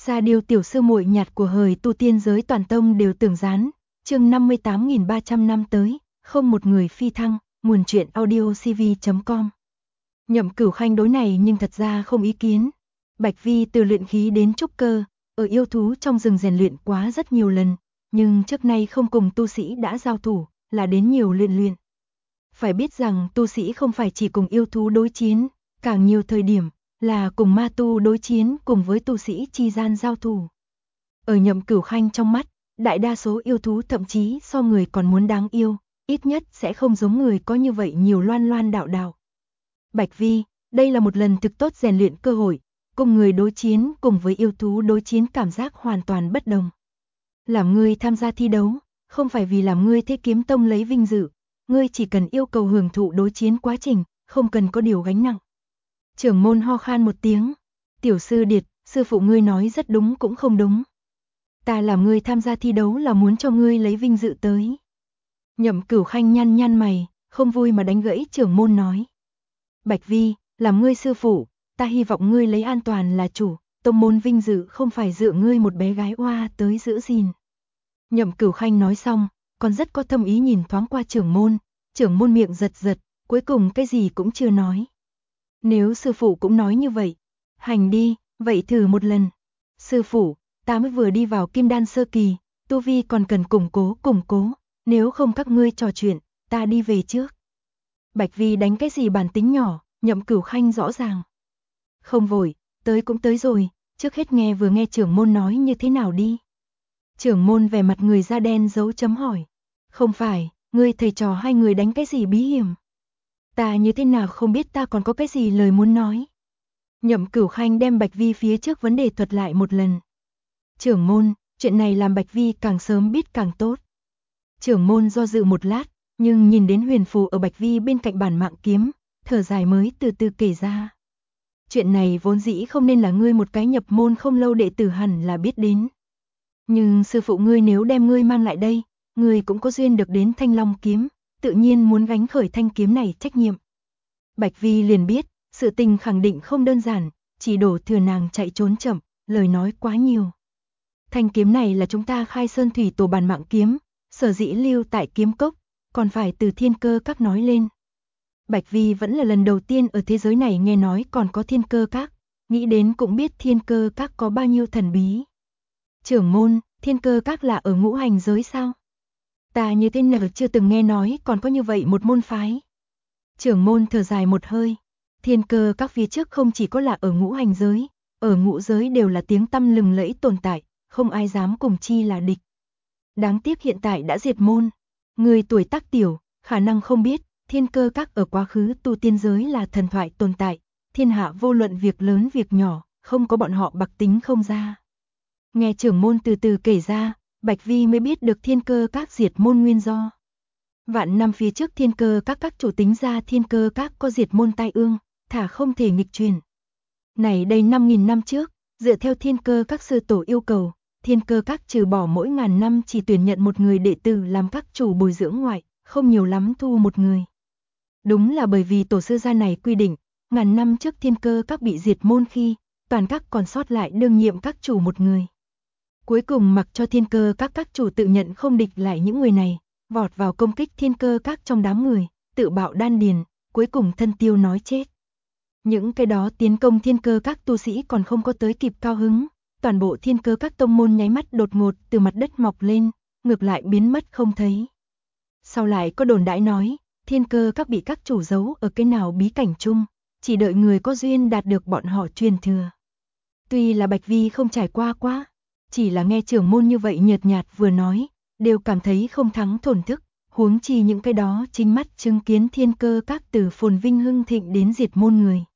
Sa Điêu tiểu sư muội nhạt của hời tu tiên giới toàn tông đều tưởng gián, chương 58.300 năm tới, không một người phi thăng, nguồn truyện audio cv.com. Nhậm Cửu Khanh đối này nhưng thật ra không ý kiến. Bạch Vi từ luyện khí đến trúc cơ, ở yêu thú trong rừng rèn luyện quá rất nhiều lần, nhưng trước nay không cùng tu sĩ đã giao thủ, là đến nhiều luyện. Phải biết rằng tu sĩ không phải chỉ cùng yêu thú đối chiến, càng nhiều thời điểm là cùng ma tu đối chiến cùng với tu sĩ chi gian giao thủ. Ở Nhậm Cửu Khanh trong mắt, đại đa số yêu thú thậm chí so người còn muốn đáng yêu, ít nhất sẽ không giống người có như vậy nhiều loan đạo. Bạch Vi, đây là một lần thực tốt rèn luyện cơ hội, cùng người đối chiến cùng với yêu thú đối chiến cảm giác hoàn toàn bất đồng. Làm ngươi tham gia thi đấu, không phải vì làm ngươi Thế Kiếm Tông lấy vinh dự, ngươi chỉ cần yêu cầu hưởng thụ đối chiến quá trình, không cần có điều gánh nặng. Trưởng môn ho khan một tiếng, tiểu sư Điệt, sư phụ ngươi nói rất đúng cũng không đúng. Ta làm ngươi tham gia thi đấu là muốn cho ngươi lấy vinh dự tới. Nhậm Cửu Khanh nhăn mày, không vui mà đánh gãy trưởng môn nói. Bạch Vi, làm ngươi sư phụ, ta hy vọng ngươi lấy an toàn là chủ, tông môn vinh dự không phải dựa ngươi một bé gái oa tới giữ gìn. Nhậm Cửu Khanh nói xong, còn rất có thâm ý nhìn thoáng qua trưởng môn miệng giật, cuối cùng cái gì cũng chưa nói. Nếu sư phụ cũng nói như vậy, hành đi, vậy thử một lần. Sư phụ, ta mới vừa đi vào Kim Đan sơ kỳ, tu vi còn cần củng cố, nếu không các ngươi trò chuyện, ta đi về trước. Bạch Vi đánh cái gì bản tính nhỏ, Nhậm Cửu Khanh rõ ràng. Không vội, tới cũng tới rồi, trước hết vừa nghe trưởng môn nói như thế nào đi. Trưởng môn vẻ mặt người da đen dấu chấm hỏi. Không phải, ngươi thầy trò hai người đánh cái gì bí hiểm? Ta như thế nào không biết ta còn có cái gì lời muốn nói. Nhậm Cửu Khanh đem Bạch Vi phía trước vấn đề thuật lại một lần. Trưởng môn, chuyện này làm Bạch Vi càng sớm biết càng tốt. Trưởng môn do dự một lát, nhưng nhìn đến huyền phù ở Bạch Vi bên cạnh bản mạng kiếm, thở dài mới từ từ kể ra. Chuyện này vốn dĩ không nên là ngươi một cái nhập môn không lâu đệ tử hẳn là biết đến. Nhưng sư phụ ngươi nếu đem ngươi mang lại đây, ngươi cũng có duyên được đến Thanh Long kiếm, tự nhiên muốn gánh khởi thanh kiếm này trách nhiệm. Bạch Vi liền biết, sự tình khẳng định không đơn giản, chỉ đổ thừa nàng chạy trốn chậm, lời nói quá nhiều. Thanh kiếm này là chúng ta Khai Sơn Thủy Tổ bản mạng kiếm, sở dĩ lưu tại kiếm cốc, còn phải từ Thiên Cơ Các nói lên. Bạch Vi vẫn là lần đầu tiên ở thế giới này nghe nói còn có Thiên Cơ Các, nghĩ đến cũng biết Thiên Cơ Các có bao nhiêu thần bí. Trưởng môn, Thiên Cơ Các là ở ngũ hành giới sao? Ta như thế nào chưa từng nghe nói còn có như vậy một môn phái. Trưởng môn thở dài một hơi, Thiên Cơ Các phía trước không chỉ có là ở ngũ hành giới, ở ngũ giới đều là tiếng tăm lừng lẫy tồn tại, không ai dám cùng chi là địch. Đáng tiếc hiện tại đã diệt môn. Người tuổi tác tiểu, khả năng không biết, Thiên Cơ Các ở quá khứ tu tiên giới là thần thoại tồn tại, thiên hạ vô luận việc lớn việc nhỏ, không có bọn họ bạc tính không ra. Nghe trưởng môn từ từ kể ra, Bạch Vi mới biết được Thiên Cơ Các diệt môn nguyên do. Vạn năm phía trước Thiên Cơ Các chủ tính ra Thiên Cơ Các có diệt môn tai ương, thả không thể nghịch truyền. Này đây 5.000 năm trước, dựa theo Thiên Cơ Các sư tổ yêu cầu, Thiên Cơ Các trừ bỏ mỗi ngàn năm chỉ tuyển nhận một người đệ tử làm các chủ bồi dưỡng ngoại, không nhiều lắm thu một người. Đúng là bởi vì tổ sư gia này quy định, ngàn năm trước Thiên Cơ Các bị diệt môn khi, toàn các còn sót lại đương nhiệm các chủ một người. Cuối cùng mặc cho Thiên Cơ Các chủ tự nhận không địch lại những người này, vọt vào công kích Thiên Cơ Các trong đám người, tự bạo đan điền, cuối cùng thân tiêu nói chết. Những cái đó tiến công Thiên Cơ Các tu sĩ còn không có tới kịp cao hứng, toàn bộ Thiên Cơ Các tông môn nháy mắt đột ngột từ mặt đất mọc lên, ngược lại biến mất không thấy. Sau lại có đồn đãi nói, Thiên Cơ Các bị các chủ giấu ở cái nào bí cảnh chung, chỉ đợi người có duyên đạt được bọn họ truyền thừa. Tuy là Bạch Vi không trải qua quá, chỉ là nghe trưởng môn như vậy nhợt nhạt vừa nói, đều cảm thấy không thắng thổn thức, huống chi những cái đó chính mắt chứng kiến Thiên Cơ Các từ phồn vinh hưng thịnh đến diệt môn người.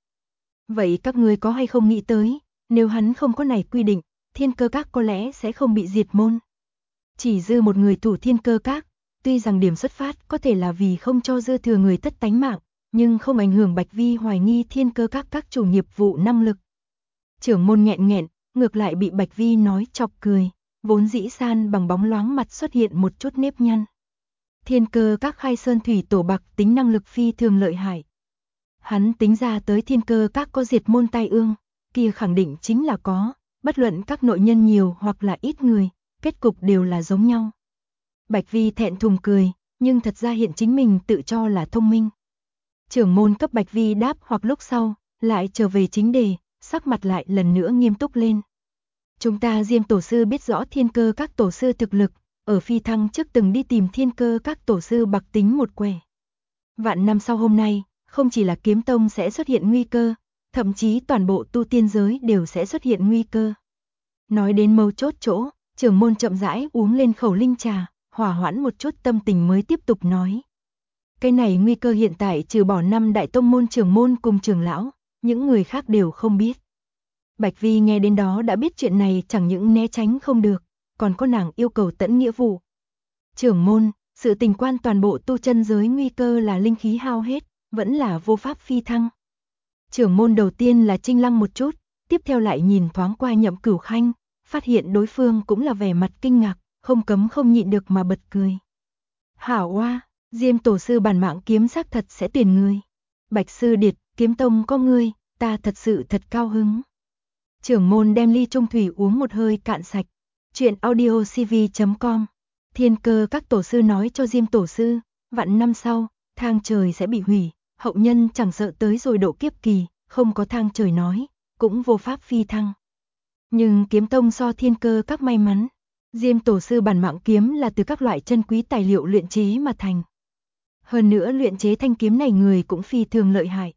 Vậy các ngươi có hay không nghĩ tới, nếu hắn không có này quy định, Thiên Cơ Các có lẽ sẽ không bị diệt môn. Chỉ dư một người thủ Thiên Cơ Các, tuy rằng điểm xuất phát có thể là vì không cho dư thừa người tất tánh mạng, nhưng không ảnh hưởng Bạch Vi hoài nghi Thiên Cơ Các chủ nghiệp vụ năng lực. Trưởng môn nghẹn, ngược lại bị Bạch Vi nói chọc cười, vốn dĩ san bằng bóng loáng mặt xuất hiện một chút nếp nhăn. Thiên Cơ Các Khai Sơn Thủy Tổ bạc tính năng lực phi thường lợi hại. Hắn tính ra tới Thiên Cơ Các có diệt môn tai ương, kia khẳng định chính là có, bất luận các nội nhân nhiều hoặc là ít người, kết cục đều là giống nhau. Bạch Vi thẹn thùng cười, nhưng thật ra hiện chính mình tự cho là thông minh. Trưởng môn cấp Bạch Vi đáp hoặc lúc sau, lại trở về chính đề, sắc mặt lại lần nữa nghiêm túc lên. Chúng ta Diêm tổ sư biết rõ Thiên Cơ các tổ sư thực lực, ở phi thăng trước từng đi tìm Thiên Cơ các tổ sư bạc tính một quẻ. Vạn năm sau hôm nay, không chỉ là kiếm tông sẽ xuất hiện nguy cơ, thậm chí toàn bộ tu tiên giới đều sẽ xuất hiện nguy cơ. Nói đến mấu chốt chỗ, trưởng môn chậm rãi uống lên khẩu linh trà, hòa hoãn một chút tâm tình mới tiếp tục nói. Cái này nguy cơ hiện tại trừ bỏ 5 đại tông môn trưởng môn cùng trưởng lão, những người khác đều không biết. Bạch Vi nghe đến đó đã biết chuyện này chẳng những né tránh không được, còn có nàng yêu cầu tẫn nghĩa vụ. Trưởng môn, sự tình quan toàn bộ tu chân giới nguy cơ là linh khí hao hết, vẫn là vô pháp phi thăng. Trưởng môn đầu tiên là chinh lăng một chút, tiếp theo lại nhìn thoáng qua Nhậm Cửu Khanh, phát hiện đối phương cũng là vẻ mặt kinh ngạc, không cấm không nhịn được mà bật cười. Hảo oa, Diêm tổ sư bản mạng kiếm xác thật sẽ tuyển người. Bạch sư điệt, kiếm tông có ngươi, ta thật sự thật cao hứng. Trưởng môn đem ly trung thủy uống một hơi cạn sạch. Chuyện audiocv.com. Thiên Cơ các tổ sư nói cho Diêm tổ sư, vạn năm sau, thang trời sẽ bị hủy, hậu nhân chẳng sợ tới rồi độ kiếp kỳ, không có thang trời nói, cũng vô pháp phi thăng. Nhưng kiếm tông so Thiên Cơ các may mắn, Diêm tổ sư bản mạng kiếm là từ các loại chân quý tài liệu luyện chế mà thành. Hơn nữa luyện chế thanh kiếm này người cũng phi thường lợi hại.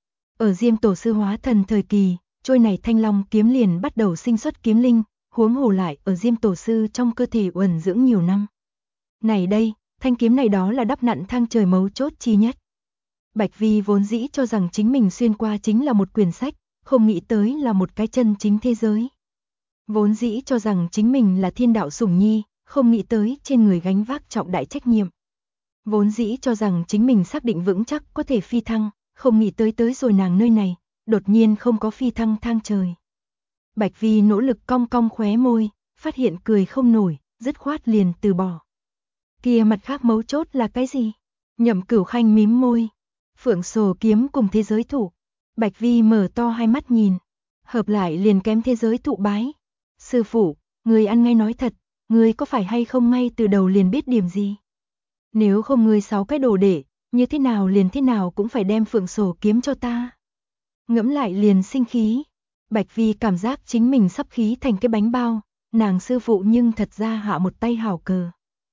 Ở Diêm tổ sư hóa thần thời kỳ, trôi này thanh long kiếm liền bắt đầu sinh xuất kiếm linh, huống hồ lại ở Diêm tổ sư trong cơ thể uẩn dưỡng nhiều năm. Này đây, thanh kiếm này đó là đắp nặn thang trời mấu chốt chi nhất. Bạch Vi vốn dĩ cho rằng chính mình xuyên qua chính là một quyển sách, không nghĩ tới là một cái chân chính thế giới. Vốn dĩ cho rằng chính mình là thiên đạo sủng nhi, không nghĩ tới trên người gánh vác trọng đại trách nhiệm. Vốn dĩ cho rằng chính mình xác định vững chắc có thể phi thăng, không nghĩ tới rồi nàng nơi này, đột nhiên không có phi thăng thang trời. Bạch Vi nỗ lực cong cong khóe môi, phát hiện cười không nổi, dứt khoát liền từ bỏ. Kia mặt khác mấu chốt là cái gì? Nhậm Cửu Khanh mím môi. Phượng Sổ kiếm cùng thế giới thụ. Bạch Vi mở to hai mắt nhìn. Hợp lại liền kém thế giới thụ bái. Sư phụ, người ăn ngay nói thật, người có phải hay không ngay từ đầu liền biết điểm gì? Nếu không người 6 cái đồ đệ, như thế nào liền thế nào cũng phải đem Phượng Sổ kiếm cho ta. Ngẫm lại liền sinh khí. Bạch Vi cảm giác chính mình sắp khí thành cái bánh bao, nàng sư phụ nhưng thật ra hạ một tay hảo cờ.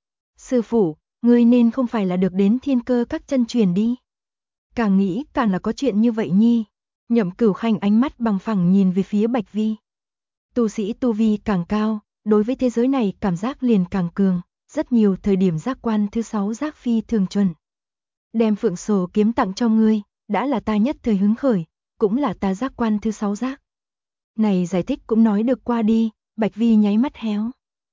Sư phụ, ngươi nên không phải là được đến Thiên Cơ các chân truyền đi. Càng nghĩ càng là có chuyện như vậy nhi. Nhậm Cửu Khanh ánh mắt bằng phẳng nhìn về phía Bạch Vi. Tu sĩ tu vi càng cao, đối với thế giới này cảm giác liền càng cường, rất nhiều thời điểm giác quan thứ 6 giác phi thường chuẩn. Đem Phượng Sổ kiếm tặng cho ngươi, đã là ta nhất thời hứng khởi, cũng là ta giác quan thứ 6 giác. Này giải thích cũng nói được qua đi, Bạch Vi nháy mắt héo.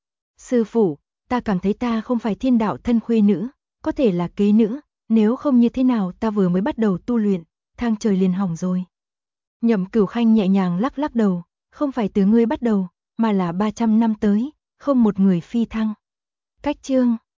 Sư phụ, ta cảm thấy ta không phải thiên đạo thân khuê nữ, có thể là kế nữ, nếu không như thế nào ta vừa mới bắt đầu tu luyện, thang trời liền hỏng rồi. Nhậm Cửu Khanh nhẹ nhàng lắc lắc đầu, không phải từ ngươi bắt đầu, mà là 300 năm tới, không một người phi thăng. Cách chương